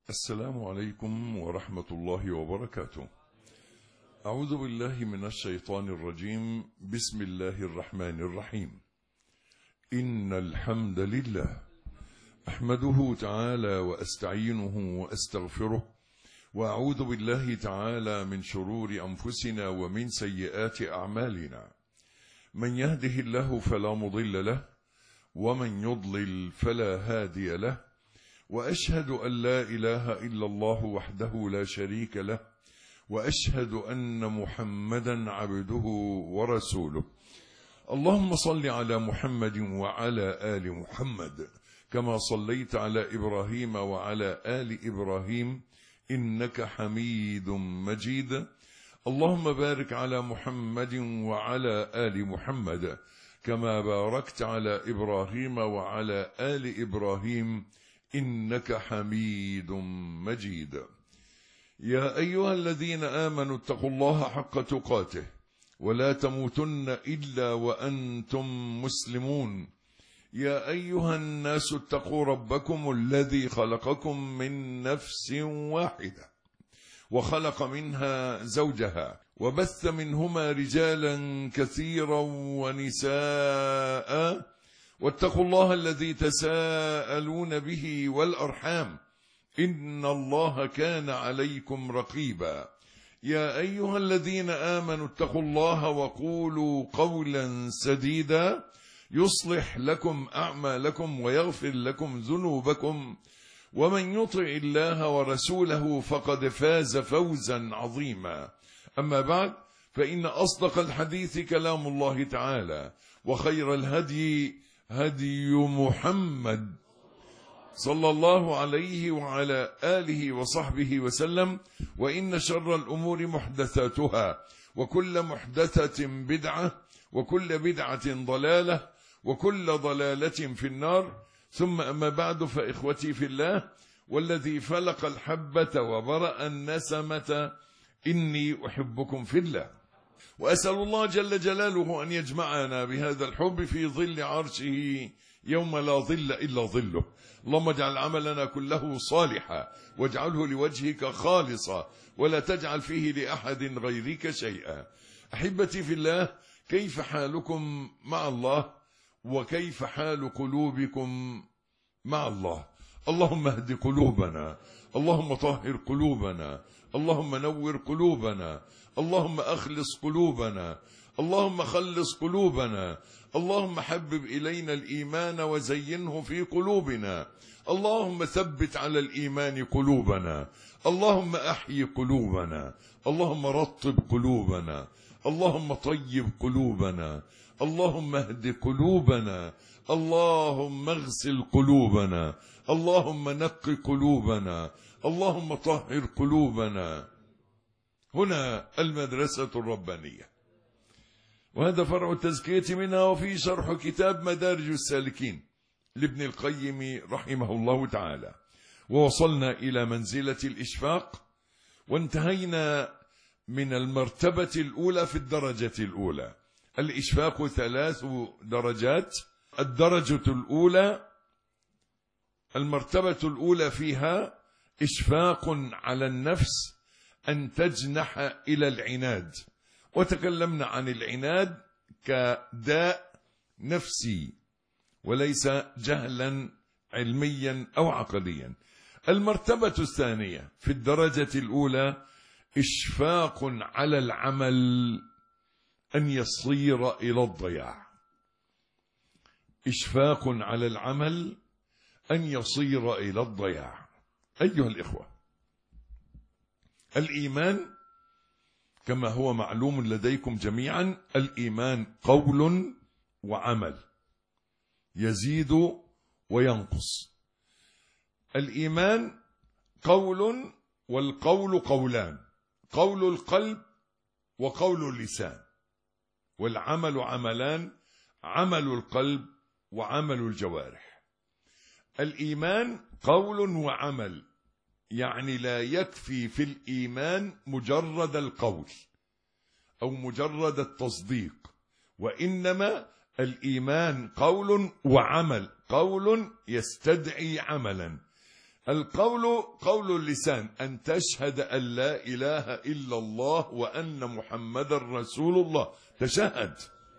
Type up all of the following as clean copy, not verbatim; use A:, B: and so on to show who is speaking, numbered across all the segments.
A: السلام عليكم ورحمة الله وبركاته. أعوذ بالله من الشيطان الرجيم. بسم الله الرحمن الرحيم. إن الحمد لله أحمده تعالى وأستعينه وأستغفره، وأعوذ بالله تعالى من شرور أنفسنا ومن سيئات أعمالنا. من يهده الله فلا مضل له، ومن يضلل فلا هادي له، وأشهد أن لا إله إلا الله وحده لا شريك له، وأشهد أن محمدا عبده ورسوله. اللهم صل على محمد وعلى آل محمد كما صليت على إبراهيم وعلى آل إبراهيم إنك حميد مجيد. اللهم بارك على محمد وعلى آل محمد كما باركت على إبراهيم وعلى آل إبراهيم إنك حميد مجيد. يا أيها الذين آمنوا اتقوا الله حق تقاته ولا تموتن إلا وأنتم مسلمون. يا أيها الناس اتقوا ربكم الذي خلقكم من نفس واحدة وخلق منها زوجها وبث منهما رجالا كثيرا ونساء، واتقوا الله الذي تساءلون به والأرحام إن الله كان عليكم رقيبا. يا أيها الذين آمنوا اتقوا الله وقولوا قولا سديدا يصلح لكم أعمالكم ويغفر لكم ذنوبكم، ومن يطع الله ورسوله فقد فاز فوزا عظيما. أما بعد، فإن أصدق الحديث كلام الله تعالى، وخير الهدي هدي محمد صلى الله عليه وعلى آله وصحبه وسلم، وإن شر الأمور محدثاتها، وكل محدثة بدعة، وكل بدعة ضلالة، وكل ضلالة في النار. ثم أما بعد، فإخوتي في الله، والذي فلق الحبة وبرأ النسمة إني أحبكم في الله، وأسأل الله جل جلاله أن يجمعنا بهذا الحب في ظل عرشه يوم لا ظل إلا ظله. اللهم اجعل عملنا كله صالحا، واجعله لوجهك خالصا، ولا تجعل فيه لأحد غيرك شيئا. أحبتي في الله، كيف حالكم مع الله؟ وكيف حال قلوبكم مع الله؟ اللهم اهد قلوبنا، اللهم طهر قلوبنا، اللهم نور قلوبنا، اللهم أخلص قلوبنا، اللهم خلص قلوبنا، اللهم حبب إلينا الإيمان وزينه في قلوبنا، اللهم ثبت على الإيمان قلوبنا، اللهم أحيي قلوبنا، اللهم رطب قلوبنا، اللهم طيب قلوبنا، اللهم اهد قلوبنا، اللهم اغسل قلوبنا، اللهم نق قلوبنا، اللهم طهر قلوبنا. هنا المدرسة الربانية، وهذا فرع التزكية منها، وفي شرح كتاب مدارج السالكين لابن القيم رحمه الله تعالى. ووصلنا إلى منزلة الإشفاق، وانتهينا من المرتبة الأولى في الدرجة الأولى. الإشفاق 3 درجات. الدرجة الأولى، المرتبة الأولى فيها إشفاق على النفس أن تجنح إلى العناد، وتكلمنا عن العناد كداء نفسي وليس جهلا علميا أو عقليا. المرتبة الثانية في الدرجة الأولى إشفاق على العمل أن يصير إلى الضياع. إشفاق على العمل أن يصير إلى الضياع. أيها الإخوة، الإيمان كما هو معلوم لديكم جميعا، الإيمان قول وعمل، يزيد وينقص. الإيمان قول، والقول قولان: قول القلب وقول اللسان، والعمل عملان: عمل القلب وعمل الجوارح. الإيمان قول وعمل، يعني لا يكفي في الإيمان مجرد القول أو مجرد التصديق، وإنما الإيمان قول وعمل. قول يستدعي عملا. القول قول اللسان، أن تشهد أن لا إله إلا الله وأن محمد رسول الله. تشهد،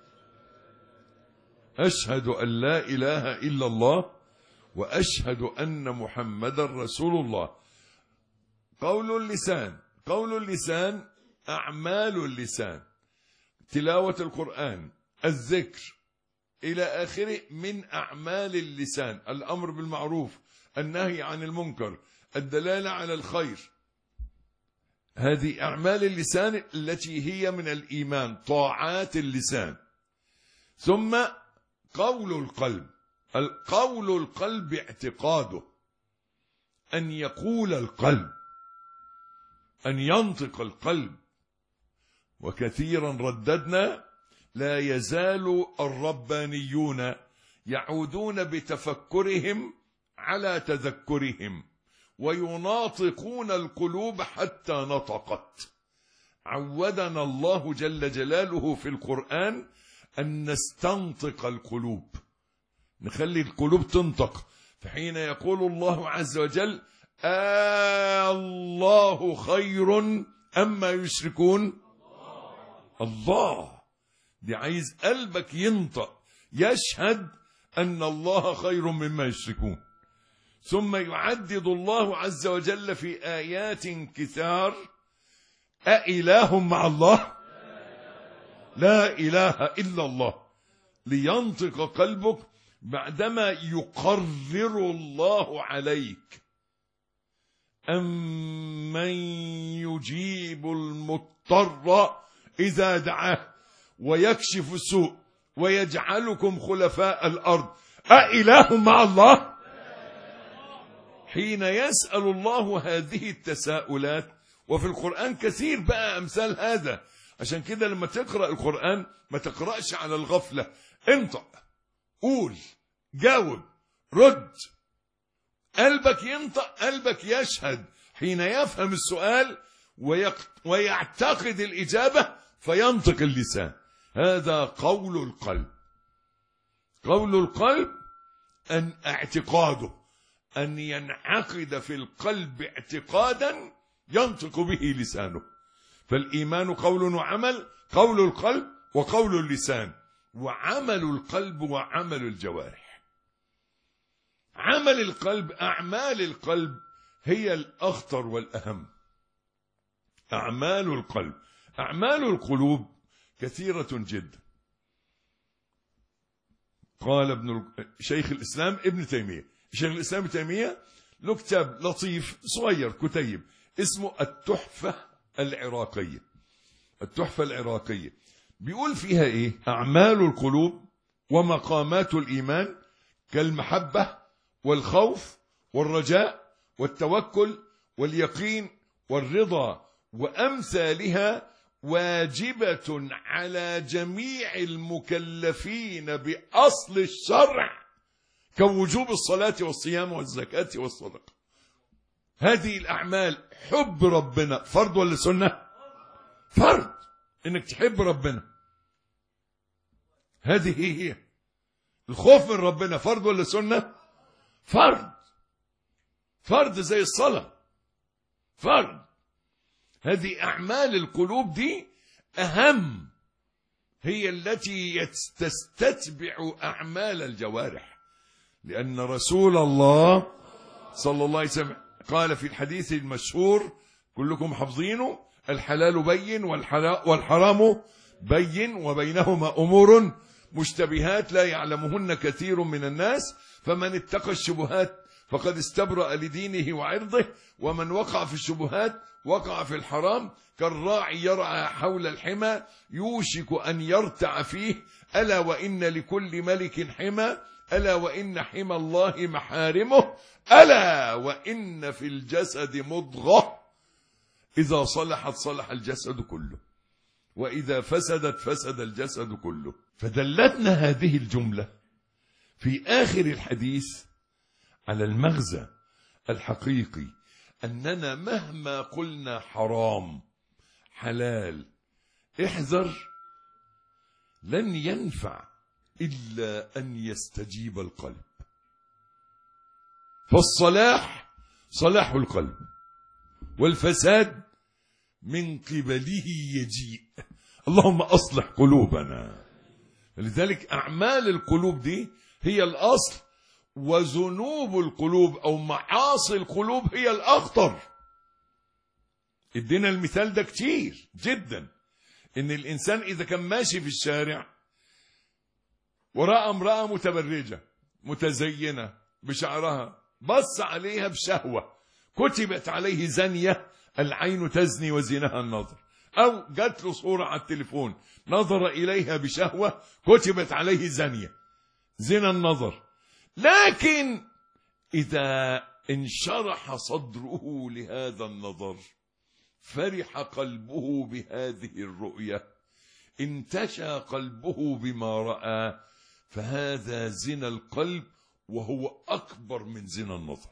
A: أشهد أن لا إله إلا الله وأشهد أن محمد رسول الله. قول اللسان، قول اللسان أعمال اللسان، تلاوة القرآن، الذكر إلى آخره من أعمال اللسان. الأمر بالمعروف، النهي عن المنكر، الدلالة على الخير، هذه أعمال اللسان التي هي من الإيمان، طاعات اللسان. ثم قول القلب، القول القلب اعتقاده، أن يقول القلب، أن ينطق القلب. وكثيرا رددنا: لا يزال الربانيون يعودون بتفكرهم على تذكرهم ويناطقون القلوب حتى نطقت. عودنا الله جل جلاله في القرآن أن نستنطق القلوب، نخلي القلوب تنطق. فحين يقول الله عز وجل: الله خير أما يشركون، الله دي عايز قلبك ينطق، يشهد أن الله خير مما يشركون. ثم يعدد الله عز وجل في آيات كثار: أإله مع الله؟ لا إله إلا الله. لينطق قلبك بعدما يقرر الله عليك: أمن يجيب المضطر إذا دعاه ويكشف السوء ويجعلكم خلفاء الأرض أإله مع الله؟ حين يسأل الله هذه التساؤلات، وفي القرآن كثير بقى أمثال هذا. عشان كده لما تقرأ القرآن ما تقرأش على الغفلة، انطق، قول، جاوب، رد. قلبك ينطق، قلبك يشهد حين يفهم السؤال ويعتقد الإجابة فينطق اللسان. هذا قول القلب. قول القلب أن اعتقاده، أن ينعقد في القلب اعتقادا ينطق به لسانه. فالإيمان قول وعمل، قول القلب وقول اللسان، وعمل القلب وعمل الجوارح. عمل القلب، أعمال القلب هي الأخطر والأهم. أعمال القلب، أعمال القلوب كثيرة جدا. قال شيخ الإسلام ابن تيمية، شيخ الإسلام ابن تيمية له كتاب لطيف صغير كتيب اسمه التحفة العراقية. التحفة العراقية بيقول فيها إيه؟ أعمال القلوب ومقامات الإيمان كالمحبة والخوف والرجاء والتوكل واليقين والرضا وأمثالها واجبة على جميع المكلفين بأصل الشرع كوجوب الصلاة والصيام والزكاة والصدقة. هذه الأعمال، حب ربنا فرض ولا سنة؟ فرض، إنك تحب ربنا. هذه هي. الخوف من ربنا فرض ولا سنة؟ فرض. فرض زي الصلاة، فرض. هذه أعمال القلوب دي أهم، هي التي تستتبع أعمال الجوارح. لأن رسول الله صلى الله عليه وسلم قال في الحديث المشهور كلكم حافظينه: الحلال بين والحرام بين وبينهما أمور مشتبهات لا يعلمهن كثير من الناس فمن اتقى الشبهات فقد استبرأ لدينه وعرضه ومن وقع في الشبهات وقع في الحرام كالراعي يرعى حول الحمى يوشك أن يرتع فيه ألا وإن لكل ملك حمى ألا وإن حمى الله محارمه ألا وإن في الجسد مضغة إذا صلحت صلح الجسد كله وإذا فسدت فسد الجسد كله. فدلتنا هذه الجملة في آخر الحديث على المغزى الحقيقي، أننا مهما قلنا حرام حلال احذر لن ينفع إلا أن يستجيب القلب. فالصلاح صلاح القلب، والفساد من قبله يجيء. اللهم أصلح قلوبنا. لذلك أعمال القلوب دي هي الأصل، وذنوب القلوب أو معاصي القلوب هي الأخطر. ادينا المثال ده كتير جدا، إن الإنسان إذا كان ماشي في الشارع ورأى امرأة متبرجة متزينة بشعرها، بص عليها بشهوة، كتبت عليه زانية، العين تزني وزنها النظر. أو جات له صورة على التليفون نظر إليها بشهوة، كتبت عليه زانية، زنا النظر. لكن إذا انشرح صدره لهذا النظر، فرح قلبه بهذه الرؤية، انتشى قلبه بما رأى، فهذا زنا القلب، وهو أكبر من زنا النظر.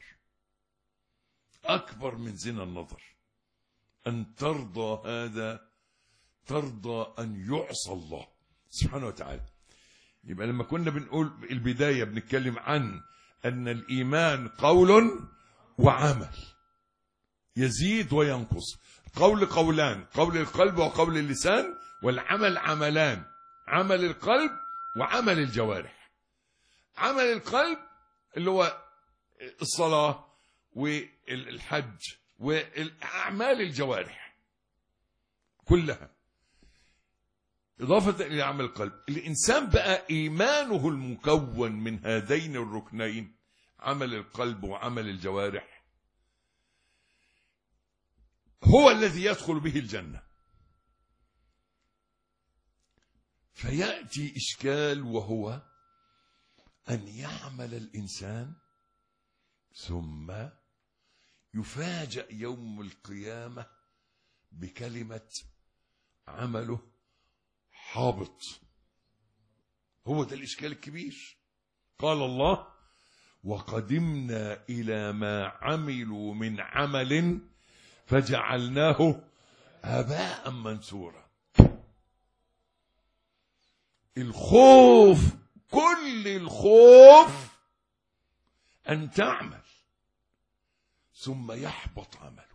A: أكبر من زنا النظر. أن ترضى هذا، ترضى أن يعصى الله سبحانه وتعالى. يبقى لما كنا بنقول البداية بنتكلم عن أن الإيمان قول وعمل، يزيد وينقص. قول قولان، قول القلب وقول اللسان، والعمل عملان، عمل القلب وعمل الجوارح. عمل القلب اللي هو الصلاة والحج والأعمال الجوارح كلها، إضافة إلى عمل القلب. الإنسان بقى إيمانه المكون من هذين الركنين، عمل القلب وعمل الجوارح، هو الذي يدخل به الجنة. فيأتي إشكال، وهو أن يعمل الإنسان ثم يفاجأ يوم القيامة بكلمة عمله حابط. هو ده الإشكال الكبير. قال الله: وقدمنا إلى ما عملوا من عمل فجعلناه هباء منثورا. الخوف، كل الخوف أن تعمل ثم يحبط عملك،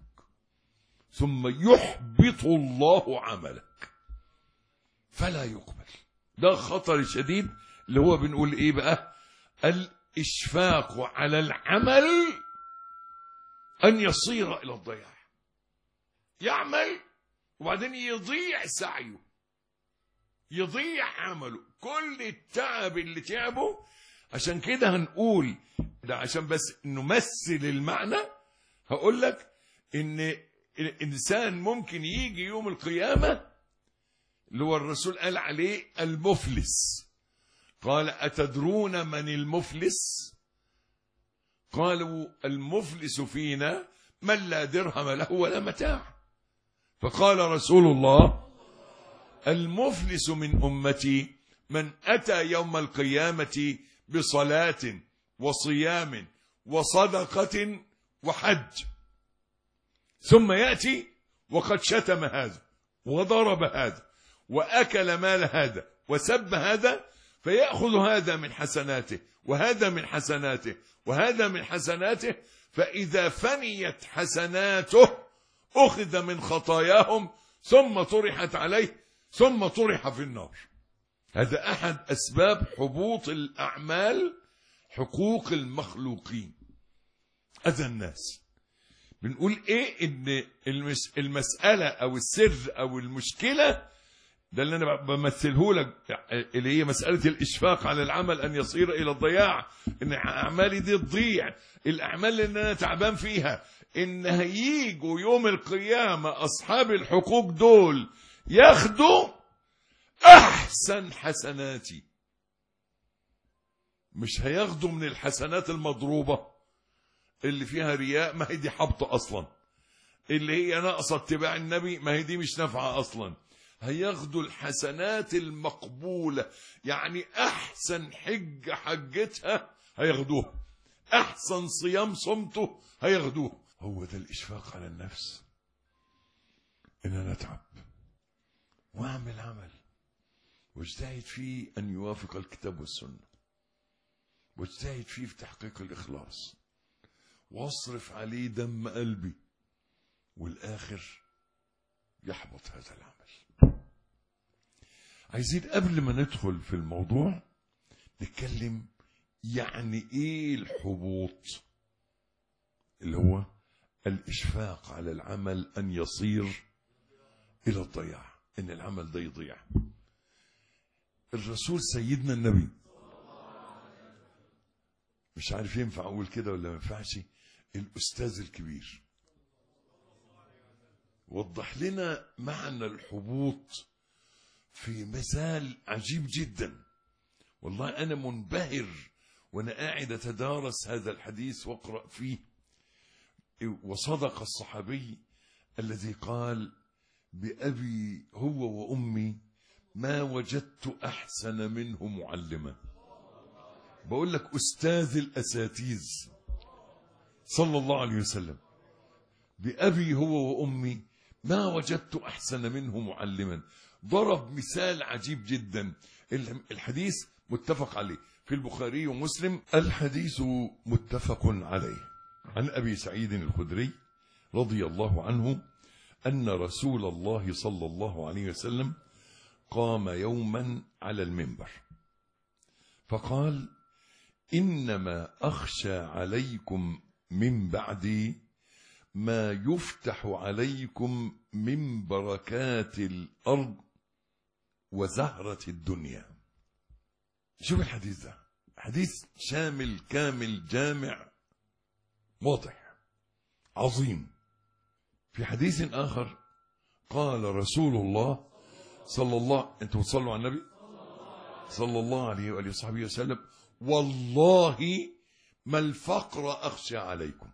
A: ثم يحبط الله عملك فلا يقبل. ده خطر شديد، اللي هو بنقول ايه بقى؟ الإشفاق على العمل أن يصير إلى الضياع. يعمل وبعدين يضيع سعيه، يضيع عمله، كل التعب اللي تعبه. عشان كده هنقول ده، عشان بس نمثل المعنى. هقول لك ان الانسان ممكن يجي يوم القيامة اللي هو الرسول قال عليه المفلس. قال: أتدرون من المفلس؟ قالوا: المفلس فينا من لا درهم له ولا متاع. فقال رسول الله: المفلس من أمتي من أتى يوم القيامة بصلاة وصيام وصدقة وحج، ثم يأتي وقد شتم هذا وضرب هذا وأكل مال هذا وسب هذا، فيأخذ هذا من حسناته وهذا من حسناته وهذا من حسناته، فإذا فنيت حسناته أخذ من خطاياهم ثم طرحت عليه ثم طرح في النار. هذا أحد أسباب حبوط الأعمال، حقوق المخلوقين، أذى الناس. بنقول إيه؟ إن المسألة أو السر أو المشكلة ده اللي أنا بمثله لك، اللي هي مسألة الإشفاق على العمل أن يصير إلى الضياع، إن أعمالي دي تضيع، الأعمال اللي أنا تعبان فيها، إن هيجوا يوم القيامة أصحاب الحقوق دول ياخدوا أحسن حسناتي، مش هياخدوا من الحسنات المضروبة اللي فيها رياء، ما هي دي حبطة أصلا، اللي هي ناقصة اتباع النبي، ما هي دي مش نافعة أصلا. هياخدوا الحسنات المقبولة، يعني أحسن حجة حجتها هياخدوها، أحسن صيام صمته هياخدوه. هو ده الإشفاق على النفس، إن أنا أتعب وأعمل عمل واجتهد فيه أن يوافق الكتاب والسنة، واجتهد فيه في تحقيق الإخلاص، واصرف عليه دم قلبي، والآخر يحبط هذا العمل. عايزين قبل ما ندخل في الموضوع نتكلم يعني ايه الحبوط، اللي هو الإشفاق على العمل أن يصير إلى الضياع، إن العمل ده يضيع. الرسول سيدنا النبي، مش عارف ينفع أقول كده ولا ما ينفعش، الأستاذ الكبير وضح لنا معنى الحبوط في مثال عجيب جدا. والله أنا منبهر وأنا قاعد أتدارس هذا الحديث وأقرأ فيه. وصدق الصحابي الذي قال: بأبي هو وأمي ما وجدت أحسن منه معلما. بقول لك أستاذ الأساتيذ صلى الله عليه وسلم، بأبي هو وأمي ما وجدت أحسن منه معلما. ضرب مثال عجيب جدا. الحديث متفق عليه في البخاري ومسلم. الحديث متفق عليه. عن أبي سعيد الخدري رضي الله عنه أن رسول الله صلى الله عليه وسلم قام يوما على المنبر فقال: إنما أخشى عليكم من بعدي ما يفتح عليكم من بركات الأرض وزهرة الدنيا. شوف الحديث ده، حديث شامل كامل جامع واضح عظيم. في حديث آخر قال رسول الله صلى الله، انتم تصلوا على النبي صلى الله عليه وآله وصحبه وسلم: والله ما الفقر أخشى عليكم،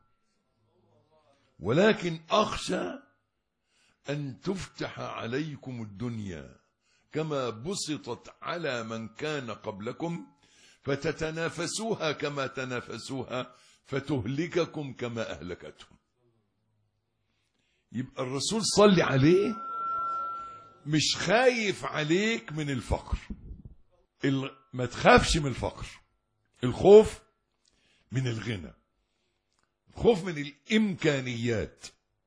A: ولكن أخشى أن تفتح عليكم الدنيا كما بسطت على من كان قبلكم فتتنافسوها كما تنافسوها فتهلككم كما أهلكتهم. يبقى الرسول صلي عليه مش خايف عليك من الفقر. ما تخافش من الفقر، الخوف من الغنى، خوف من الإمكانيات.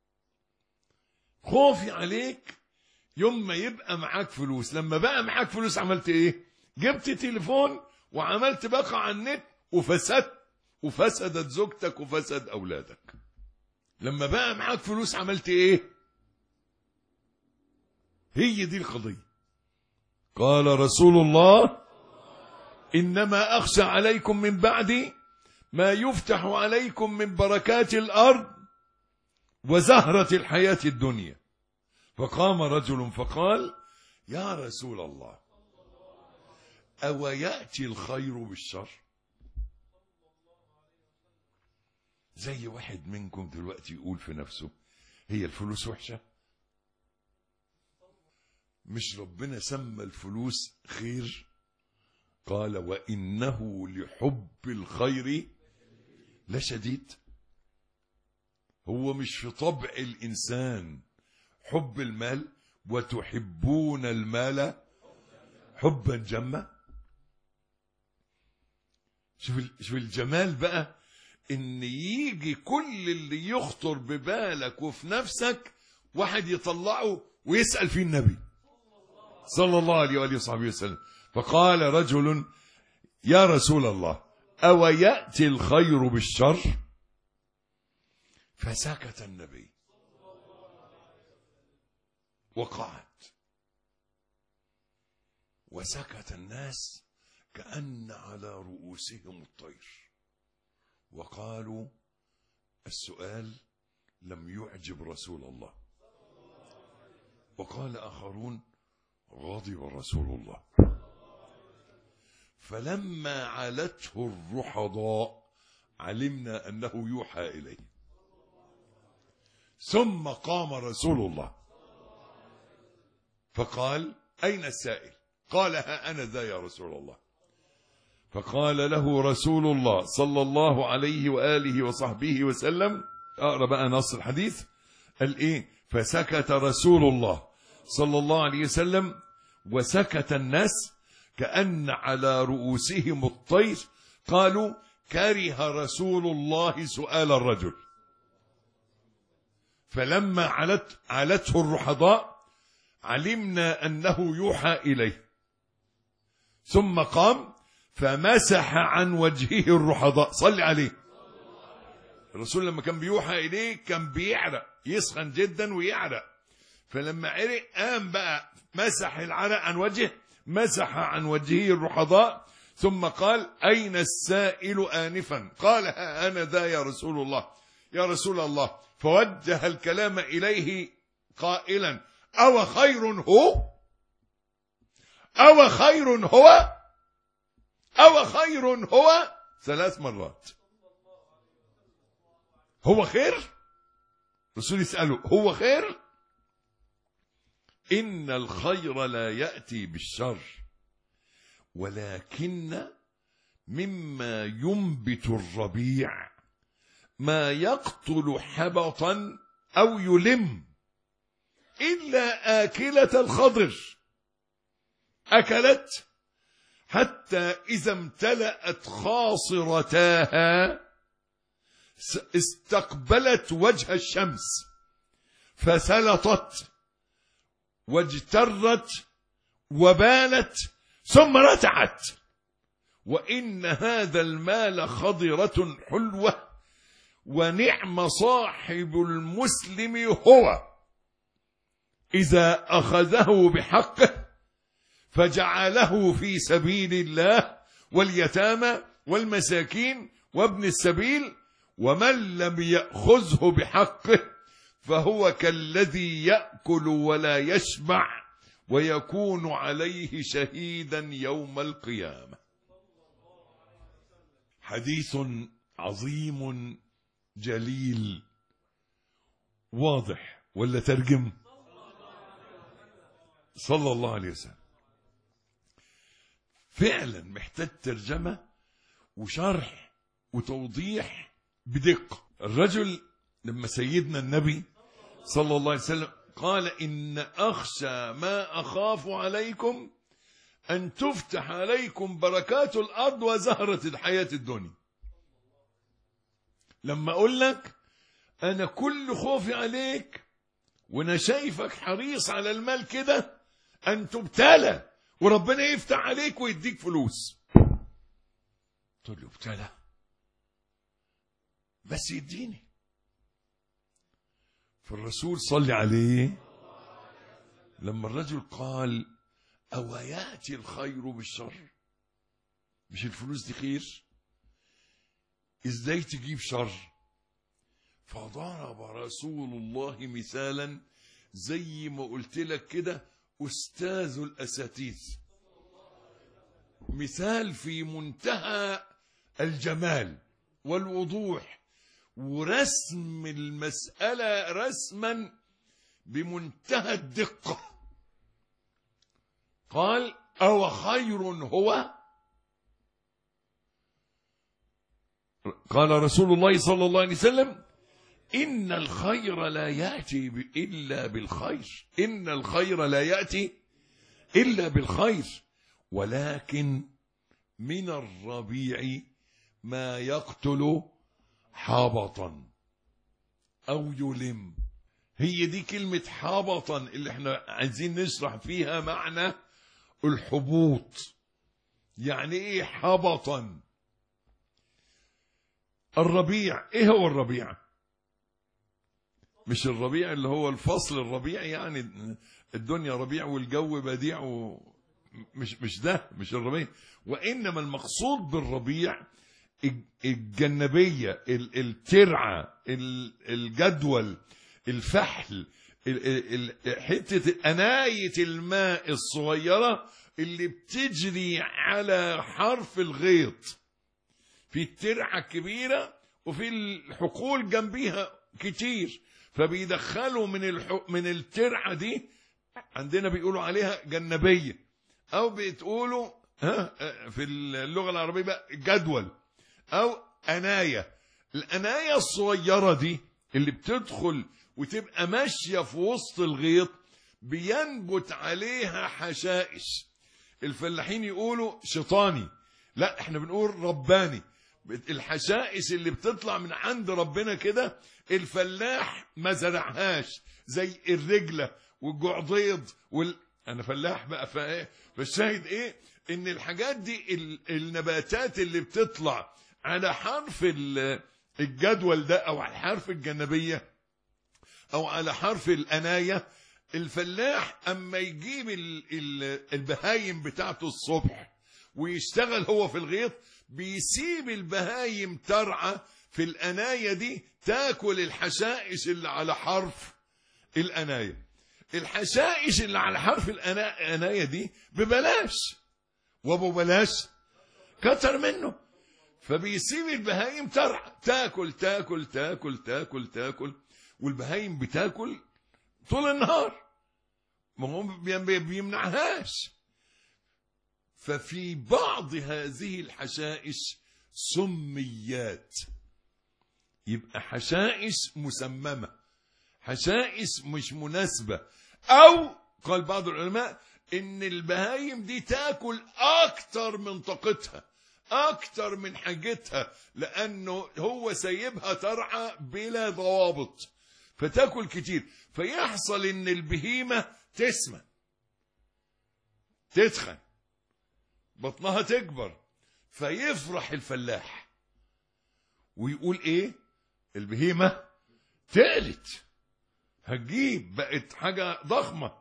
A: خوفي عليك يوم ما يبقى معاك فلوس. لما بقى معاك فلوس عملت ايه؟ جبت تليفون وعملت بقى على النت وفسدت زوجتك وفسد أولادك. لما بقى معاك فلوس عملت ايه؟ هي دي القضية. قال رسول الله: إنما أخشى عليكم من بعدي ما يفتح عليكم من بركات الأرض وزهرة الحياة الدنيا. فقام رجل فقال: يا رسول الله، أو يأتي الخير بالشر؟ زي واحد منكم دلوقتي يقول في نفسه: هي الفلوس وحشة؟ مش ربنا سمى الفلوس خير؟ قال: وإنه لحب الخير لشديد. هو مش في طبع الإنسان حب المال؟ وتحبون المال حبا جما. شوف الجمال بقى، ان يجي كل اللي يخطر ببالك وفي نفسك واحد يطلعه ويسأل فيه النبي صلى الله عليه وآله وصحبه وسلم. فقال رجل: يا رسول الله، أو يأتي الخير بالشر؟ فسكت النبي وقعد، وسكت الناس كأن على رؤوسهم الطير، وقالوا: السؤال لم يعجب رسول الله. وقال آخرون: غضب رسول الله. فلما علته الرحضاء علمنا أنه يوحى إليه. ثم قام رسول الله فقال: أين السائل؟ قال: ها أنا ذا يا رسول الله. فقال له رسول الله صلى الله عليه وآله وصحبه وسلم، أقرأ بقى نص الحديث، قال إيه؟ فسكت رسول الله صلى الله عليه وسلم وسكت الناس كأن على رؤوسهم الطير، قالوا: كره رسول الله سؤال الرجل، فلما علته الرحضاء علمنا أنه يوحى إليه، ثم قام فمسح عن وجهه الرحضاء. صل عليه. الرسول لما كان بيوحى إليه كان بيعرق، يسخن جدا ويعرق، فلما عرق قام بقى مسح العرق عن وجهه، مسح عن وجهه الرحضاء، ثم قال: أين السائل آنفا؟ قال: ها أنا ذا يا رسول الله، يا رسول الله. فوجه الكلام إليه قائلا: أو خير هو؟ أو خير هو؟ أو خير هو؟ 3 مرات. هو خير؟ الرسول يسأله: هو خير؟ إن الخير لا يأتي بالشر، ولكن مما ينبت الربيع ما يقتل حبطا أو يلم، إلا آكلة الخضر أكلت حتى إذا امتلأت خاصرتاها استقبلت وجه الشمس فسلطت واجترت وبانت ثم رتعت. وإن هذا المال خضرة حلوة، ونعم صاحب المسلم هو إذا أخذه بحقه فجعله في سبيل الله واليتامى والمساكين وابن السبيل، ومن لم يأخذه بحقه فهو كالذي يأكل ولا يشبع ويكون عليه شهيدا يوم القيامة. حديث عظيم جليل واضح، ولا ترجم؟ صلى الله عليه وسلم. فعلا محتاج ترجمة وشرح وتوضيح بدقة. الرجل لما سيدنا النبي صلى الله عليه وسلم قال: إن أخشى ما أخاف عليكم أن تفتح عليكم بركات الأرض وزهرة الحياة الدنيا. لما أقول لك أنا كل خوفي عليك وأنا شايفك حريص على المال كده أن تبتلى وربنا يفتح عليك ويديك فلوس، تقول له: ابتلى بس يديني. فالرسول صلى عليه لما الرجل قال: أو يأتي الخير بالشر، مش الفلوس دي خير؟ ازاي تجيب شر؟ فضرب رسول الله مثالا زي ما قلت لك كده، أستاذ الأساتيذ، مثال في منتهى الجمال والوضوح ورسم المسألة رسما بمنتهى الدقة. قال: أو خير هو؟ قال رسول الله صلى الله عليه وسلم: إن الخير لا يأتي إلا بالخير، إن الخير لا يأتي إلا بالخير، ولكن من الربيع ما يقتل حبطا أو يلم. هي دي كلمة حبطا اللي احنا عايزين نشرح فيها معنى الحبوط. يعني ايه حبطا؟ الربيع، ايه هو الربيع؟ مش الربيع اللي هو الفصل الربيع، يعني الدنيا ربيع والجو بديع مش ده، مش الربيع. وإنما المقصود بالربيع الجنبية، الترعة، الجدول، الفحل، حتة أناية الماء الصغيرة اللي بتجري على حرف الغيط، في الترعة الكبيرة وفي الحقول جنبيها كتير، فبيدخلوا من الترعة دي، عندنا بيقولوا عليها جنبية، أو بتقولوا في اللغة العربية بقى جدول أو أناية. الأناية الصغيرة دي اللي بتدخل وتبقى ماشية في وسط الغيط بينبت عليها حشائش. الفلاحين يقولوا شيطاني، لا احنا بنقول رباني. الحشائش اللي بتطلع من عند ربنا كده الفلاح ما زرعهاش، زي الرجلة والجعضيض انا فلاح بقى فايه. فالشاهد ايه؟ ان الحاجات دي النباتات اللي بتطلع على حرف الجدول ده او على حرف الجنبية او على حرف الاناية، الفلاح اما يجيب البهايم بتاعته الصبح ويشتغل هو في الغيط، بيسيب البهايم ترعى في الاناية دي تاكل الحشائش اللي على حرف الاناية. الحشائش اللي على حرف الاناية دي ببلاش، وابو بلاش كتر منه. فبيسيب البهايم ترعى تاكل تاكل تاكل تاكل تاكل، والبهايم بتاكل طول النهار، ما هو بيمنعهاش. ففي بعض هذه الحشائش سميات، يبقى حشائش مسممة، حشائش مش مناسبة. او قال بعض العلماء ان البهايم دي تاكل اكتر من طاقتها، اكتر من حاجتها، لانه هو سايبها ترعى بلا ضوابط، فتاكل كتير، فيحصل ان البهيمة تسمن، تتخن، بطنها تكبر، فيفرح الفلاح ويقول ايه؟ البهيمة تقلت، هتجيب، بقت حاجة ضخمة،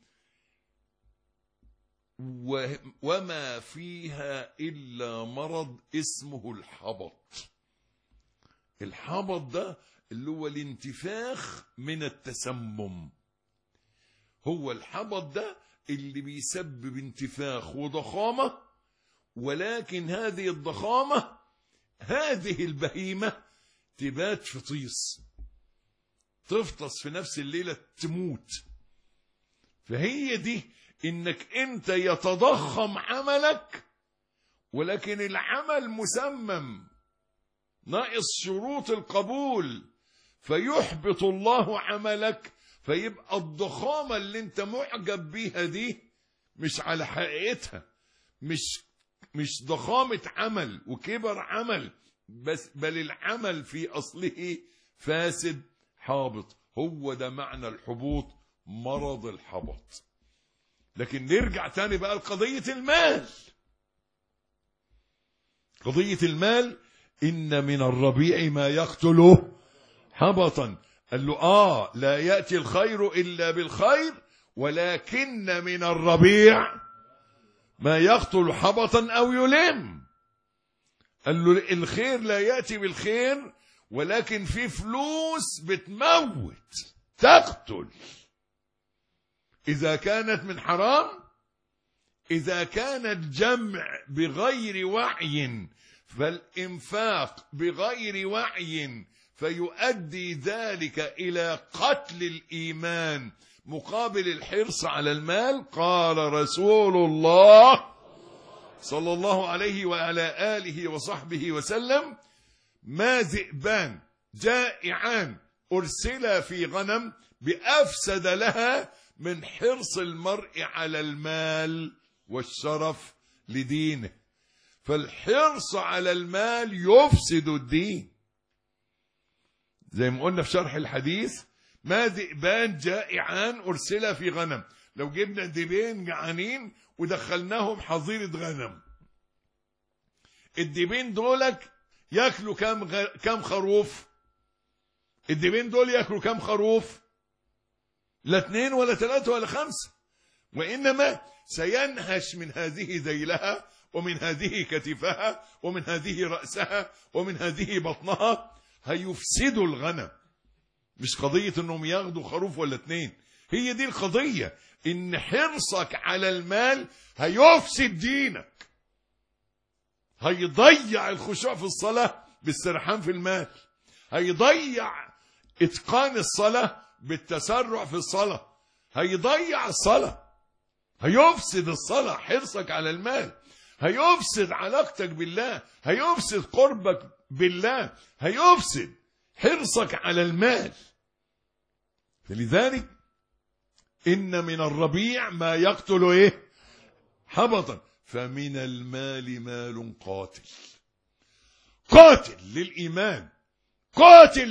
A: وما فيها إلا مرض اسمه الحبط. الحبط ده اللي هو الانتفاخ من التسمم، هو الحبط ده اللي بيسبب انتفاخ وضخامة، ولكن هذه الضخامة هذه البهيمة تبات في طيس، تفطس في نفس الليلة تموت. فهي دي انك انت يتضخم عملك، ولكن العمل مسمم ناقص شروط القبول، فيحبط الله عملك، فيبقى الضخامة اللي انت معجب بيها دي مش على حقيقتها، مش ضخامة عمل وكبر عمل بس، بل العمل في أصله فاسد حابط. هو ده معنى الحبوط، مرض الحبط. لكن نرجع تاني بقى لقضية المال. قضية المال، إن من الربيع ما يقتله حبطا. قال له لا يأتي الخير إلا بالخير، ولكن من الربيع ما يقتل حبطا أو يلم. قال له الخير لا يأتي بالخير، ولكن في فلوس بتموت تقتل، إذا كانت من حرام، إذا كان الجمع بغير وعي، فالإنفاق بغير وعي فيؤدي ذلك إلى قتل الإيمان مقابل الحرص على المال. قال رسول الله صلى الله عليه وعلى آله وصحبه وسلم: ما ذئبان جائعان أرسلا في غنم بأفسد لها من حرص المرء على المال والشرف لدينه. فالحرص على المال يفسد الدين، زي ما قلنا في شرح الحديث: ما ذئبان جائعان أرسلا في غنم. لو جبنا ديبين جعانين ودخلناهم حظيرة غنم، الديبين دولك ياكلوا كم خروف؟ الديبين دول ياكلوا كم خروف؟ لا 2 ولا 3 ولا 5، وإنما سينهش من هذه ذيلها، ومن هذه كتفها، ومن هذه رأسها، ومن هذه بطنها، هيفسدوا الغنم. مش قضية انهم ياخدوا خروف ولا 2، هي دي القضية، ان حرصك على المال هيفسد دينك، هيضيع الخشوع في الصلاة بالسرحان في المال، هيضيع اتقان الصلاة بالتسرع في الصلاة، هيضيع الصلاة، هيفسد الصلاة. حرصك على المال هيفسد علاقتك بالله، هيفسد قربك بالله، هيفسد حرصك على المال. فلذلك إن من الربيع ما يقتل حبطا، فمن المال مال قاتل. قاتل للإيمان، قاتل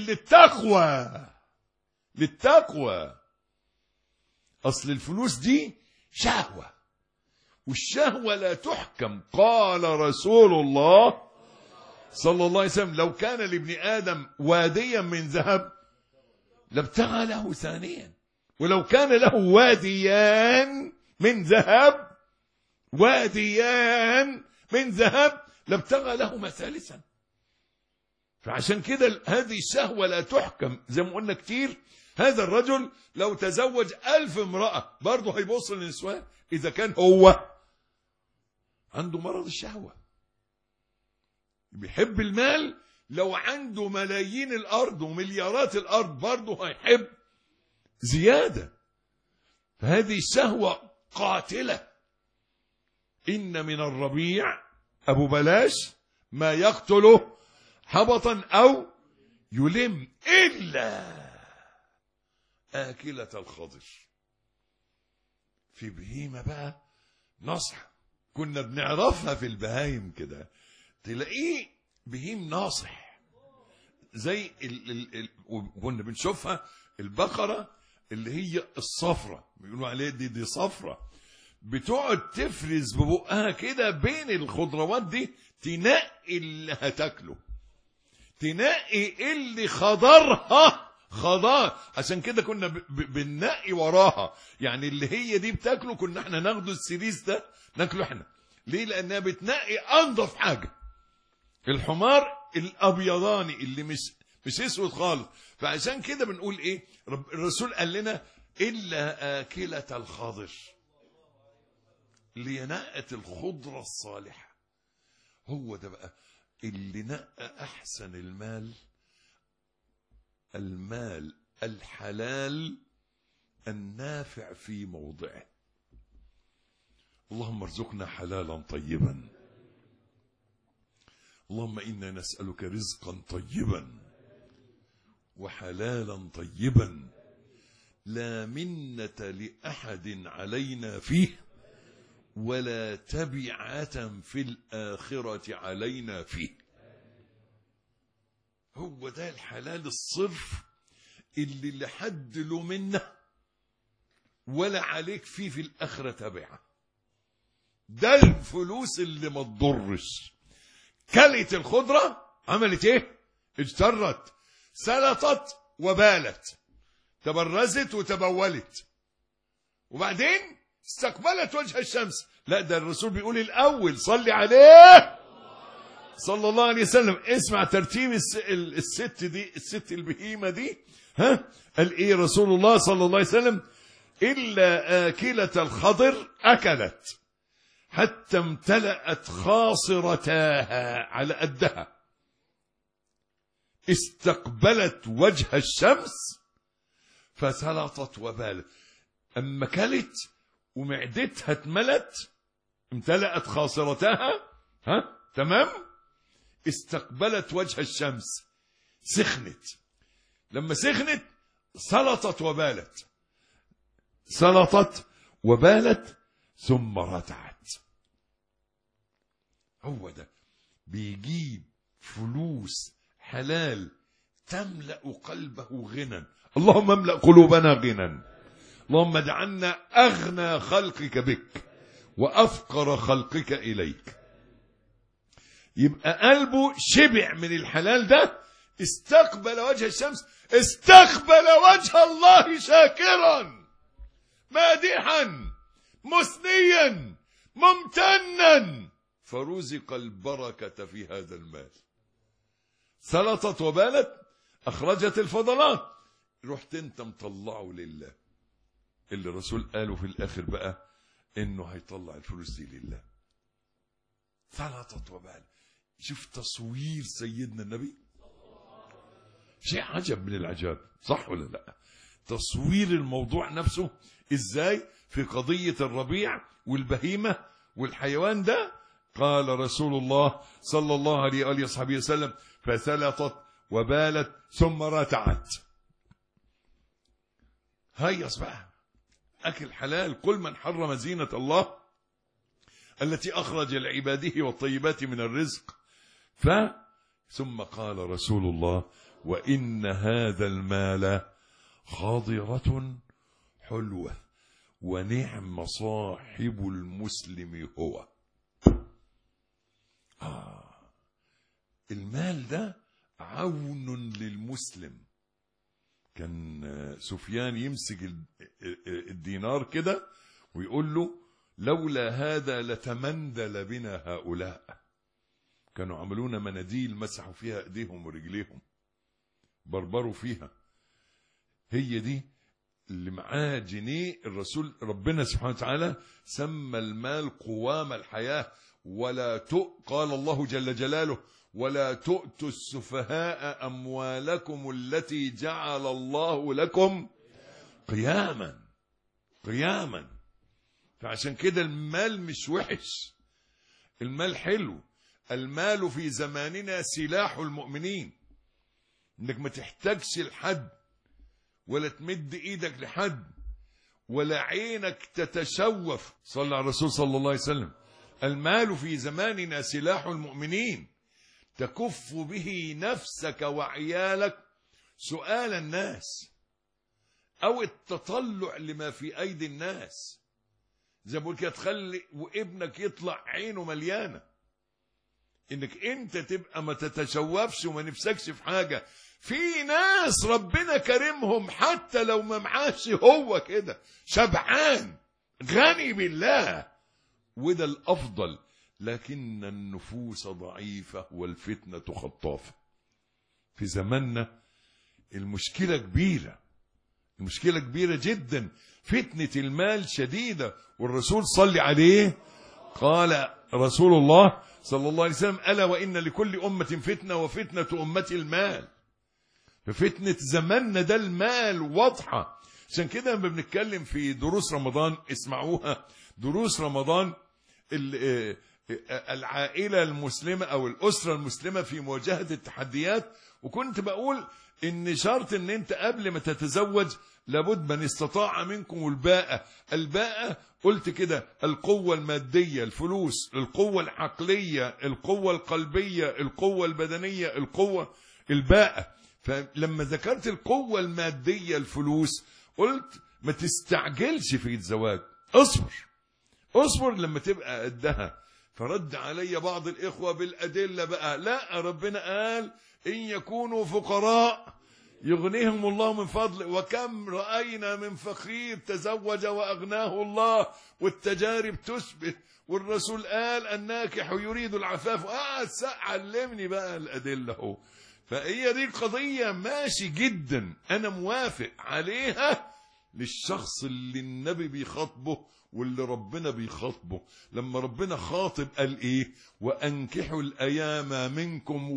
A: للتقوى. أصل الفلوس دي شهوة، والشهوة لا تحكم. قال رسول الله صلى الله عليه وسلم: لو كان لابن آدم واديا من ذهب لابتغى له ثانيا، ولو كان له واديان من ذهب لابتغى له ثالثا. فعشان كده هذه الشهوة لا تحكم. زي ما قلنا كتير، هذا الرجل لو تزوج 1000 امرأة برضه هيبص للنسوان إذا كان هو عنده مرض الشهوة، بيحب المال. لو عنده ملايين الأرض ومليارات الأرض برضه هيحب زيادة. فهذه الشهوة قاتلة. إن من الربيع أبو بلاش ما يقتله حبطا أو يلم إلا آكلة الخضر. في بهيمة بقى نصح كنا بنعرفها في البهايم كده، تلاقيه بهيم ناصح زي كنا بنشوفها البقرة اللي هي الصفرة، بيقولوا عليها دي صفرة، بتقعد تفرز ببقها كده بين الخضروات دي، تنقي اللي هتاكله، تنقي اللي خضرها خضار. عشان كده كنا بننقي وراها، يعني اللي هي دي بتاكله كنا احنا ناخده السيريس ده ناكله احنا. ليه؟ لانها بتنقي انضف حاجه. الحمار الابيضاني اللي مش اسود خالص. فعشان كده بنقول ايه، الرسول قال لنا الا آكلة الخضر، اللي نقت الخضره الصالحه. هو ده بقى اللي نقى احسن المال الحلال النافع في موضعه. اللهم ارزقنا حلالا طيبا. اللهم إنا نسألك رزقا طيبا وحلالا طيبا لا منة لأحد علينا فيه ولا تبعة في الآخرة علينا فيه. هو ده الحلال الصرف اللي لحد له منه ولا عليك فيه في الآخرة تبعة. ده الفلوس اللي ما تضرش. كلت الخضرة عملت ايه؟ اجترت، سلطت وبالت، تبرزت وتبولت، وبعدين استقبلت وجه الشمس. لا، ده الرسول بيقول الأول صلي عليه صلى الله عليه وسلم. اسمع ترتيب الست دي، الست البهيمة دي. قال ايه رسول الله صلى الله عليه وسلم؟ إلا آكلة الخضر أكلت حتى امتلأت خاصرتاها على قدها، استقبلت وجه الشمس فسلطت وبالت. أما كلت ومعدتها اتملت، امتلأت خاصرتها، تمام، استقبلت وجه الشمس، سخنت. لما سخنت سلطت وبالت ثم رتعت. هو ده بيجيب فلوس حلال تملأ قلبه غنى. اللهم املأ قلوبنا غنى. اللهم اجعلنا أغنى خلقك بك وأفقر خلقك إليك. يبقى قلبه شبع من الحلال ده، استقبل وجه الشمس، استقبل وجه الله شاكرا مادحا مثنيا ممتنا، فرزق البركة في هذا المال. سلطت وبالت، أخرجت الفضلات، رحت انت مطلعه لله. اللي الرسول قاله في الآخر بقى انه هيطلع الفلوس دي لله. سلطت وبالت. شوف تصوير سيدنا النبي، شيء عجب من العجاب، صح ولا لا؟ تصوير الموضوع نفسه ازاي في قضية الربيع والبهيمة والحيوان ده. قال رسول الله صلى الله عليه وآله وصحبه وسلم: فسلطت وبالت ثم رتعت. هيص بقى أكل حلال. قل من حرم زينة الله التي أخرج لعباده والطيبات من الرزق. ثم قال رسول الله: وإن هذا المال خاضرة حلوة ونعم صاحب المسلم هو. المال ده عون للمسلم. كان سفيان يمسك الدينار كده ويقول له: لولا هذا لتمندل بنا هؤلاء. كانوا عملونا مناديل مسحوا فيها ايديهم ورجليهم، بربروا فيها. هي دي اللي معاه جنيه. الرسول ربنا سبحانه وتعالى سمى المال قوام الحياة. قال الله جل جلاله: ولا تؤتوا السفهاء أموالكم التي جعل الله لكم قياما. فعشان كده المال مش وحش، المال حلو. المال في زماننا سلاح المؤمنين، انك ما تحتاجش لحد ولا تمد ايدك لحد ولا عينك تتشوف. صلى على الرسول صلى الله عليه وسلم: المال في زماننا سلاح المؤمنين تكف به نفسك وعيالك سؤال الناس او التطلع لما في ايدي الناس. زي ما بقول كده، تخلي وابنك يطلع عينه مليانه، انك انت تبقى ما تتشوفش وما نفسكش في حاجه. في ناس ربنا كرمهم حتى لو ما معاش هو كده شبعان غني بالله، وده الافضل. لكن النفوس ضعيفه والفتنه خطافه. في زماننا المشكله كبيره جدا. فتنه المال شديده. والرسول صلى عليه قال رسول الله صلى الله عليه وسلم: ألا وإن لكل أمة فتنة وفتنة أمتي المال. ففتنة زماننا ده المال واضحة. عشان كده لما بنتكلم في دروس رمضان، اسمعوها، دروس رمضان العائلة المسلمة أو الأسرة المسلمة في مواجهة التحديات. وكنت بقول إن شرط إن أنت قبل ما تتزوج لابد من استطاع منكم الباءة. قلت كده: القوة المادية، الفلوس، القوة العقلية، القوة القلبية، القوة البدنية، القوة الباءة. فلما ذكرت القوة المادية الفلوس، قلت ما تستعجلش في الزواج، اصبر لما تبقى قدها. فرد علي بعض الإخوة بالأدلة بقى: لا، ربنا قال: إن يكونوا فقراء يغنيهم الله من فضله، وكم رأينا من فقير تزوج وأغناه الله، والتجارب تثبت. والرسول قال: الناكح يريد العفاف. علمني بقى الأدلة هو. فهي دي القضية. ماشي جدا، أنا موافق عليها للشخص اللي النبي بيخاطبه واللي ربنا بيخاطبه. لما ربنا خاطب قال إيه؟ وأنكحوا الأيام منكم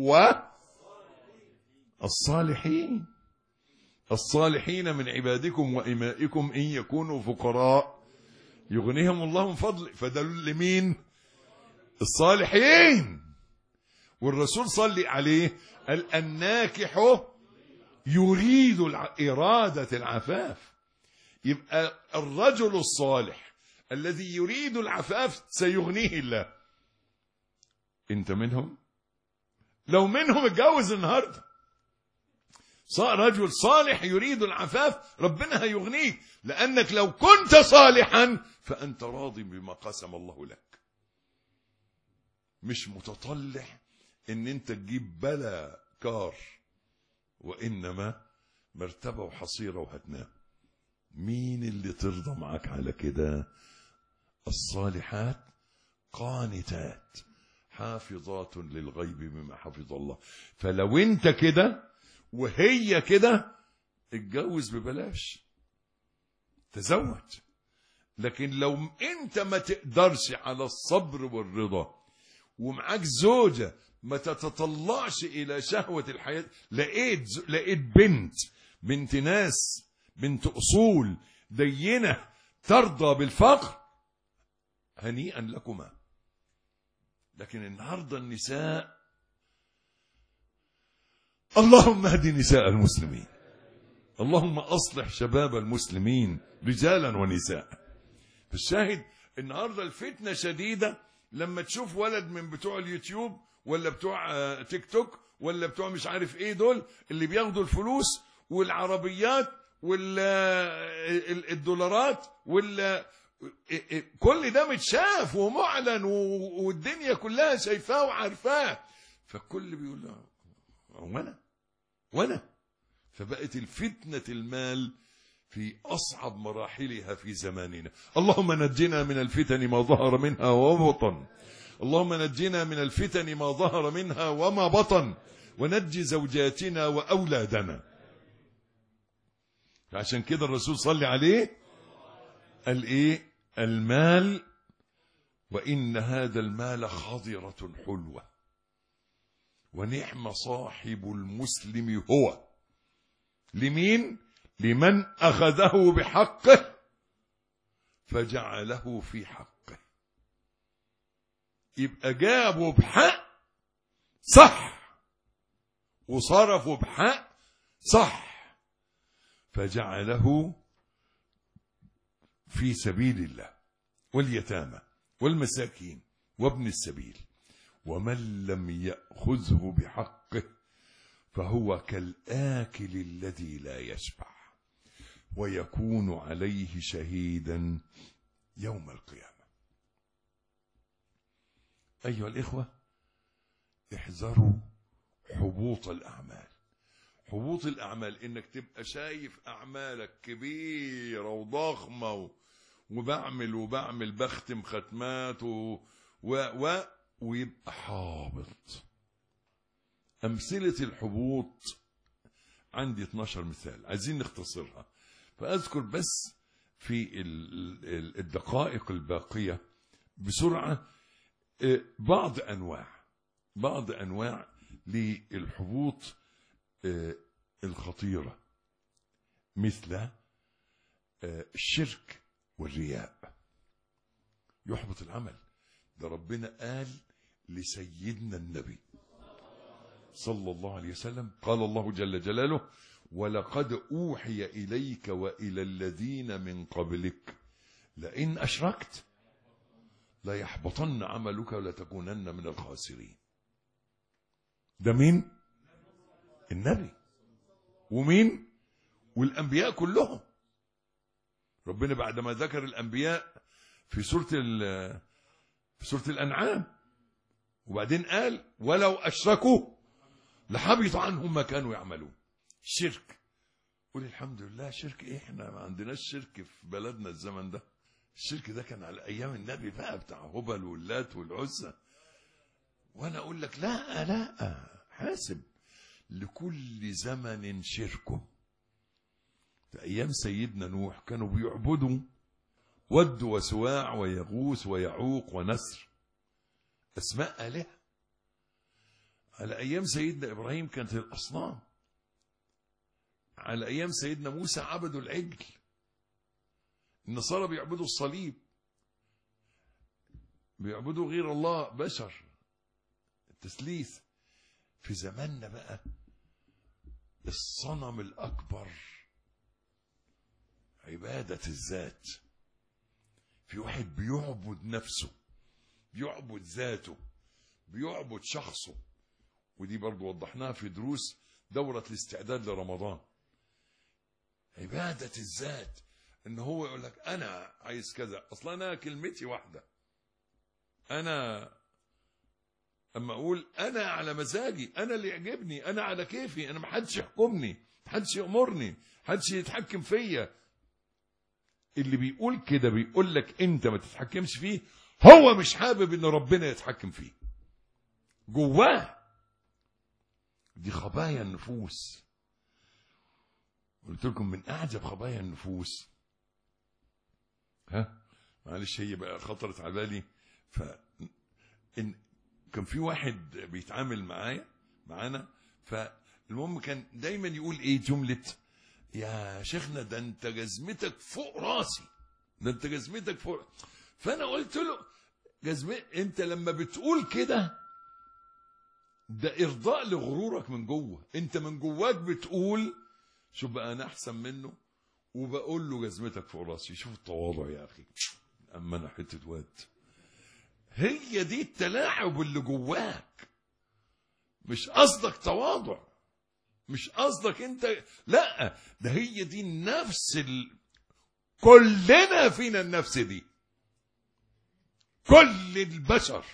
A: الصالحين من عبادكم وإمائكم إن يكونوا فقراء يغنيهم الله من فضله. فدل لمين؟ الصالحين. والرسول صلى عليه قال: الناكح يريد إرادة العفاف. يبقى الرجل الصالح الذي يريد العفاف سيغنيه الله. انت منهم؟ لو منهم اتجوز النهارده. رجل صالح يريد العفاف، ربنا هيغنيك، لأنك لو كنت صالحا فأنت راضي بما قسم الله لك، مش متطلع ان انت تجيب بلا كار، وإنما مرتبة وحصيرة وهتنام. مين اللي ترضى معك على كده؟ الصالحات قانتات حافظات للغيب بما حفظ الله. فلو انت كده وهي كده، اتجوز ببلاش، تزوج. لكن لو انت ما تقدرش على الصبر والرضا، ومعاك زوجة ما تتطلعش الى شهوة الحياة، لقيت بنت ناس، بنت اصول دينة ترضى بالفقر، هنيئا لكما. لكن النهاردة النساء، اللهم اهد نساء المسلمين، اللهم أصلح شباب المسلمين رجالا ونساء. فالشاهد النهاردة الفتنة شديدة. لما تشوف ولد من بتوع اليوتيوب ولا بتوع تيك توك ولا بتوع مش عارف ايه، دول اللي بياخدوا الفلوس والعربيات والدولارات كل ده متشاف ومعلن والدنيا كلها شايفاه وعارفاه، فالكل بيقول له وانا فبقت الفتنة المال في أصعب مراحلها في زماننا. اللهم نجنا من الفتن ما ظهر منها وما بطن، اللهم نجنا من الفتن ما ظهر منها وما بطن، ونجي زوجاتنا وأولادنا. عشان كده الرسول صلى عليه قال ايه؟ المال وإن هذا المال خضرة حلوة ونعم صاحب المسلم هو. لمين؟ لمن أخذه بحقه فجعله في حقه. يبقى جابه بحق صح وصرفه بحق صح، فجعله في سبيل الله واليتامى والمساكين وابن السبيل. ومن لم يأخذه بحقه فهو كالآكل الذي لا يشبع ويكون عليه شهيدا يوم القيامة. أيها الإخوة، احذروا حبوط الأعمال. حبوط الأعمال إنك تبقى شايف أعمالك كبيرة وضخمة وبعمل بختم ختمات ويبقى حابط. أمثلة الحبوط عندي 12 مثال عايزين نختصرها، فأذكر بس في الدقائق الباقية بسرعة بعض أنواع للحبوط الخطيرة، مثل الشرك والرياء. يحبط العمل. ده ربنا قال لسيدنا النبي صلى الله عليه وسلم، قال الله جل جلاله: ولقد أوحي إليك وإلى الذين من قبلك لئن أشركت ليحبطن عملك ولتكونن من الخاسرين. ده مين؟ النبي. ومين؟ والأنبياء كلهم. ربنا بعدما ذكر الأنبياء في سورة الأنعام، وبعدين قال: ولو أشركوا لحبط عنهم ما كانوا يعملون. الشرك، قول الحمد لله. شرك ايه؟ احنا ما عندناش شرك في بلدنا الزمن ده. الشرك ده كان على ايام النبي بقى، بتاع هبل واللات والعزى. وانا اقول لك لا حاسب، لكل زمن شركه. في ايام سيدنا نوح كانوا بيعبدوا ود وسواع ويغوث ويعوق ونسر، اسماء آلهة. على ايام سيدنا ابراهيم كانت الاصنام. على ايام سيدنا موسى عبدوا العجل. النصارى بيعبدوا الصليب، بيعبدوا غير الله، بشر، التثليث. في زماننا بقى الصنم الأكبر عبادة الذات. في واحد بيعبد نفسه، بيعبد ذاته، بيعبد شخصه. ودي برضو وضحناها في دروس دورة الاستعداد لرمضان. عبادة الذات، ان هو يقول لك انا عايز كذا، اصلا انا كلمتي واحدة. انا اما اقول انا على مزاجي، انا اللي يعجبني، انا على كيفي، انا محدش يحكمني، محدش يأمرني، محدش يتحكم فيا. اللي بيقول كده بيقول لك انت ما تتحكمش فيه، هو مش حابب ان ربنا يتحكم فيه جواه. دي خبايا النفوس. قلت لكم من اعجب خبايا النفوس، معلش هي بقى خطرت على بالي. كان في واحد بيتعامل معانا، فالمهم كان دايما يقول ايه جملة: يا شيخنا ده انت جزمتك فوق راسي، ده انت جزمتك فوق. فانا قلت له: انت لما بتقول كده ده ارضاء لغرورك من جوه. انت من جواك بتقول شوف بقى انا احسن منه، وبقول له جزمتك فوق راسي. شوف التواضع يا اخي، اما انا حته واد. هي دي التلاعب اللي جواك. مش قصدك تواضع، مش قصدك انت، لا، ده هي دي النفس كلنا فينا النفس دي، كل البشر.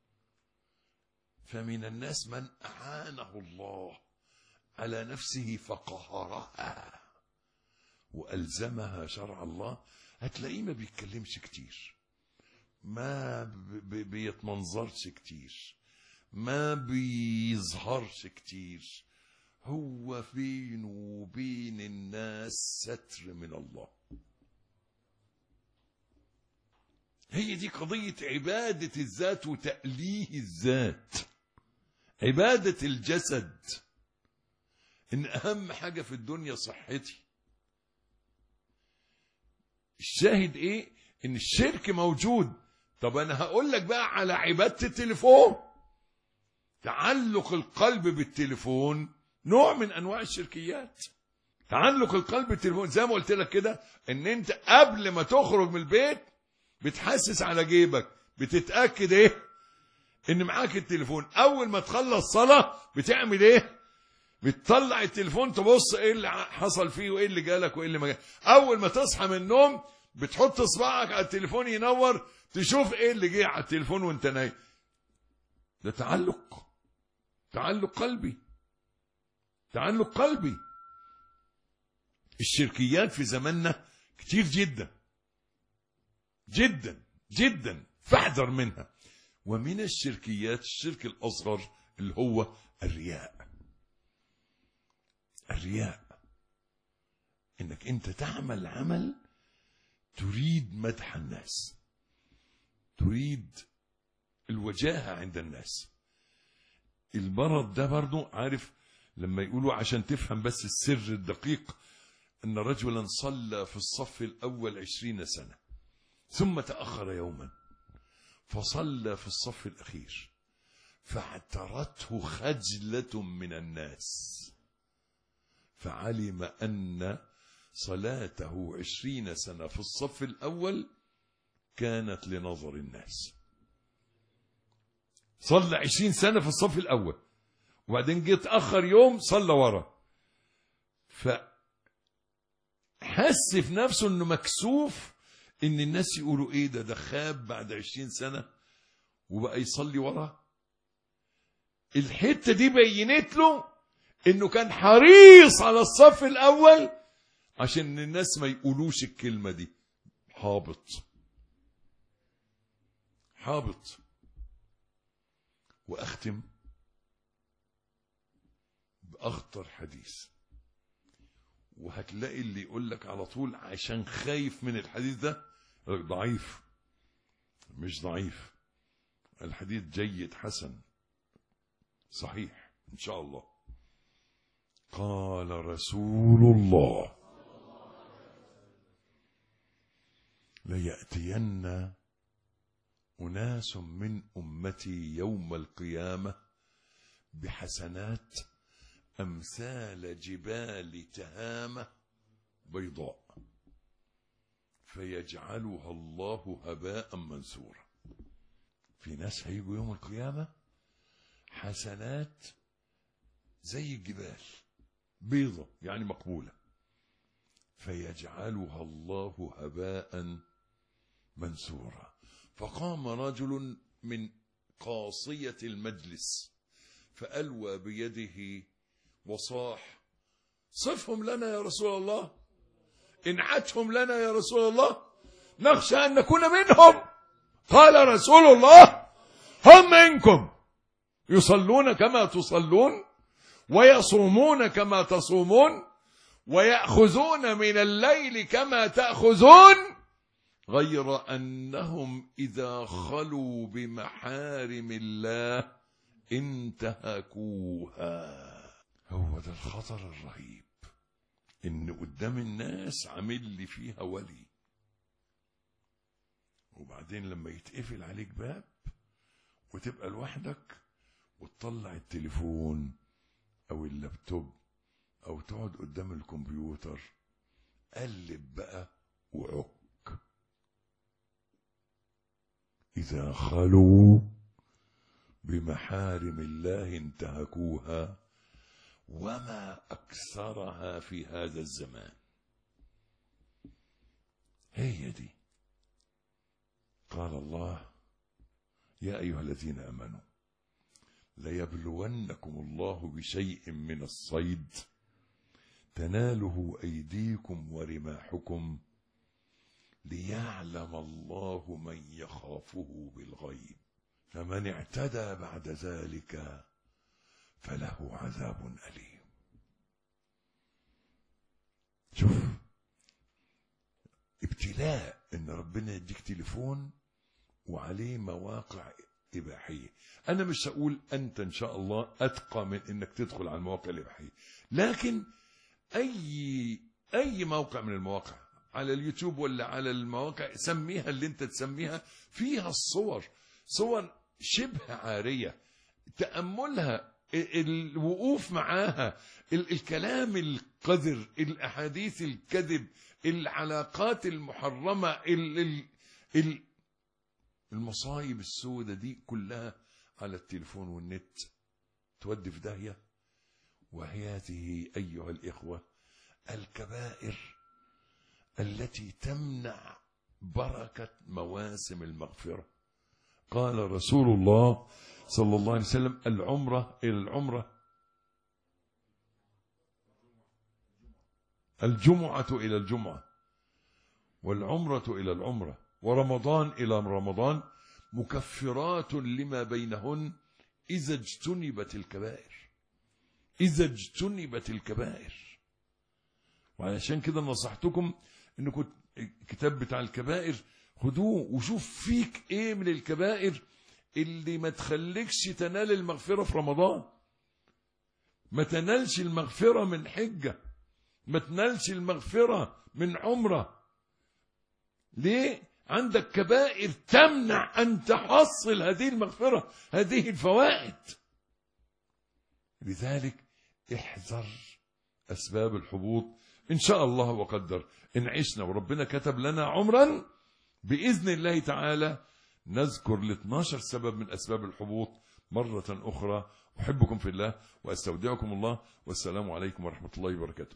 A: فمن الناس من أعانه الله على نفسه فقهرها وألزمها شرع الله. هتلاقيه ما بيتكلمش كتير، ما بيتمنظرش كتير، ما بيظهرش كتير، هو بينه وبين الناس ستر من الله. هي دي قضية عبادة الذات وتأليه الذات، عبادة الجسد. إن أهم حاجة في الدنيا صحتي. الشاهد إيه؟ إن الشرك موجود. طب أنا هقول لك بقى على عبادة التليفون. تعلق القلب بالتليفون نوع من أنواع الشركيات. تعلق القلب بالتليفون زي ما قلت لك كده، إن أنت قبل ما تخرج من البيت بتحسس على جيبك، بتتأكد إيه؟ إن معاك التليفون. أول ما تخلص صلاة بتعمل إيه؟ بتطلع التليفون تبص إيه اللي حصل فيه وإيه اللي جالك وإيه اللي ما جالك. أول ما تصحى من النوم بتحط صباعك على التليفون ينور، تشوف إيه اللي جه على التليفون وأنت نايم. ده تعلق قلبي، تعلق قلبي. الشركيات في زماننا كتير جدا جدا جدا، فاحذر منها. ومن الشركيات الشرك الأصغر اللي هو الرياء. الرياء انك انت تعمل عمل تريد مدح الناس، تريد الوجاهة عند الناس. المرض ده برضو، عارف لما يقولوا عشان تفهم بس السر الدقيق، ان رجلا صلى في الصف الاول 20 سنة ثم تأخر يوما فصلى في الصف الأخير فاعترته خجلة من الناس، فعلم أن صلاته 20 سنة في الصف الأول كانت لنظر الناس. صلى 20 سنة في الصف الأول وبعدين جه تأخر يوم صلى ورا، فحس في نفسه أنه مكسوف ان الناس يقولوا ايه ده خاب بعد 20 سنة وبقى يصلي ورا. الحتة دي بينت له انه كان حريص على الصف الاول عشان الناس ما يقولوش الكلمة دي. حابط. واختم باخطر حديث، وهتلاقي اللي يقول لك على طول عشان خايف من الحديث ده ضعيف. مش ضعيف، الحديث جيد حسن صحيح ان شاء الله. قال رسول الله: ليأتين أناس من أمتي يوم القيامة بحسنات أمثال جبال تهامة بيضاء فيجعلها الله هباء منثورا. في ناس هيجوا يوم القيامة حسنات زي الجبال بيضة يعني مقبولة، فيجعلها الله هباء منثورا. فقام رجل من قاصية المجلس فألوى بيده وصاح: صفهم لنا يا رسول الله، انعتهم لنا يا رسول الله، نخشى أن نكون منهم. قال رسول الله: هم منكم، يصلون كما تصلون ويصومون كما تصومون ويأخذون من الليل كما تأخذون، غير أنهم إذا خلوا بمحارم الله انتهكوها. هو ده الخطر الرهيب، إن قدام الناس عامل لي فيها ولي، وبعدين لما يتقفل عليك باب وتبقى لوحدك وتطلع التليفون أو اللابتوب أو تقعد قدام الكمبيوتر، قلب بقى إذا خلوا بمحارم الله انتهكوها وما أكثرها في هذا الزمان. هي دي. قال الله: يا أيها الذين آمنوا ليبلونكم الله بشيء من الصيد تناله أيديكم ورماحكم ليعلم الله من يخافه بالغيب فمن اعتدى بعد ذلك فله عذاب أليم. شوف ابتلاء ان ربنا يديك تليفون وعليه مواقع إباحية. أنا مش هقول أنت إن شاء الله أتقى من إنك تدخل على المواقع الإباحية، لكن أي موقع من المواقع على اليوتيوب ولا على المواقع سميها اللي أنت تسميها، فيها الصور، صور شبه عارية، تأملها، الوقوف معاها، الكلام القذر، الأحاديث الكذب، العلاقات المحرمة، المصايب السودة دي كلها على التليفون والنت تودي في داهية. وهذه أيها الإخوة الكبائر التي تمنع بركة مواسم المغفرة. قال رسول الله صلى الله عليه وسلم: العمرة إلى العمرة، الجمعة إلى الجمعة، والعمرة إلى العمرة، ورمضان إلى رمضان، مكفرات لما بينهن إذا اجتنبت الكبائر. إذا اجتنبت الكبائر. وعلشان كده نصحتكم إنكم الكتاب بتاع الكبائر خدوه وشوف فيك إيه من الكبائر اللي ما تخليكش تنال المغفرة في رمضان. ما تنالش المغفرة من حجة، ما تنالش المغفرة من عمرة. ليه؟ عندك كبائر تمنع أن تحصل هذه المغفرة، هذه الفوائد. لذلك احذر أسباب الحبوط. إن شاء الله وقدر إن عشنا وربنا كتب لنا عمرا بإذن الله تعالى نذكر ل 12 سبب من أسباب الحبوط مرة أخرى. أحبكم في الله وأستودعكم الله، والسلام عليكم ورحمة الله وبركاته.